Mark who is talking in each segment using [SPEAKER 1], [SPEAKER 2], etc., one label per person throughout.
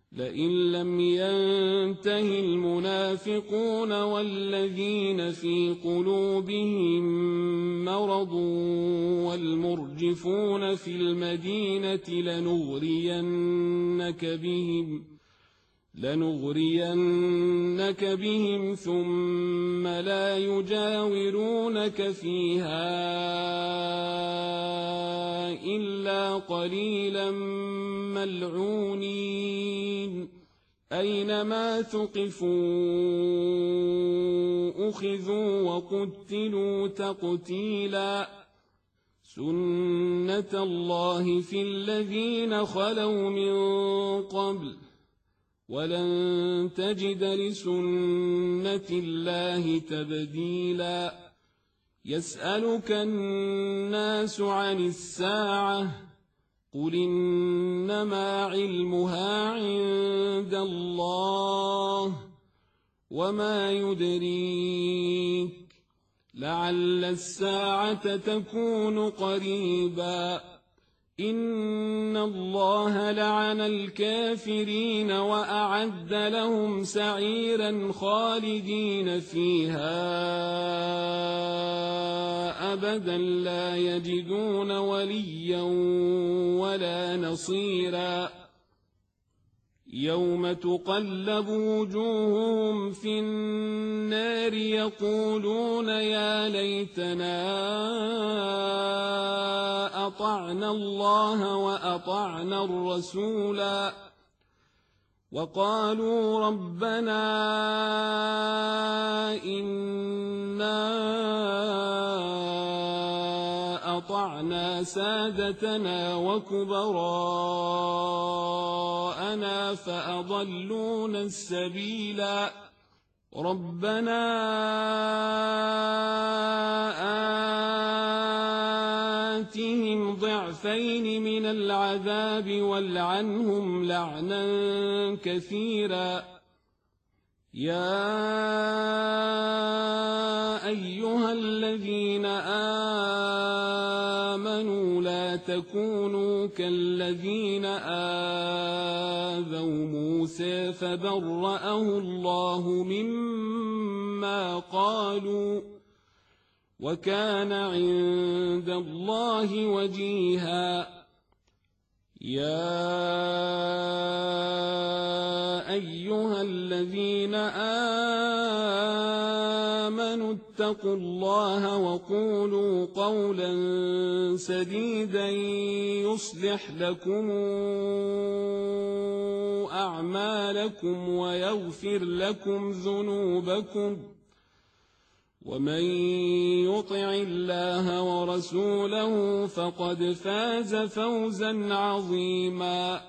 [SPEAKER 1] لئن لم ينته المنافقون والذين في قلوبهم مرض والمرجفون في المدينة لنغرينك بهم ثم لا يجاورونك فيها إلا قليلا ملعونين أينما ثقفوا أخذوا وقتلوا تقتيلا سنة الله في الذين خلوا من قبل ولن تجد لسنة الله تبديلا يسألك الناس عن الساعة قل إنما علمها عند الله وما يدريك لعل الساعة تكون قريبا إن الله لعن الكافرين وأعد لهم سعيرا خالدين فيها أبدا لا يجدون وليا ولا نصيرا يوم تقلب وجوههم في النار يقولون يا ليتنا أطعنا الله وأطعنا الرسولا وقالوا ربنا إنا أطعنا سادتنا وكبراءنا فأضلونا السبيلا ربنا آتهم ضعفين من العذاب والعنهم لعنا كثيرا يا أيها الذين آمنوا لا تكونوا كالذين آذوا موسى فبرأه الله مما قالوا وكان عند الله وجيها يا أيها الذين آمنوا اتقوا الله وقولوا قولا سديدا يصلح لكم أعمالكم ويغفر لكم ذنوبكم ومن يطع الله ورسوله فقد فاز فوزا عظيما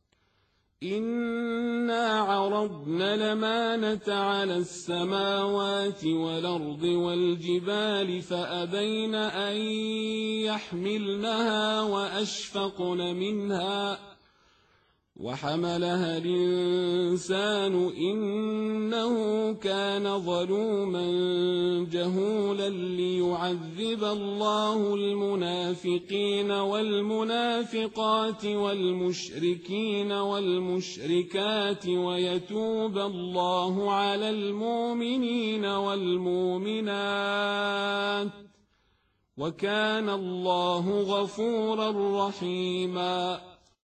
[SPEAKER 1] إنا عرضنا الأمانة على السماوات والأرض والجبال فأبين أن يحملنها وأشفقن منها وحملها الإنسان إنه كان ظلوما جهولا ليعذب الله المنافقين والمنافقات والمشركين والمشركات ويتوب الله على المؤمنين والمؤمنات وكان الله غفورا رحيما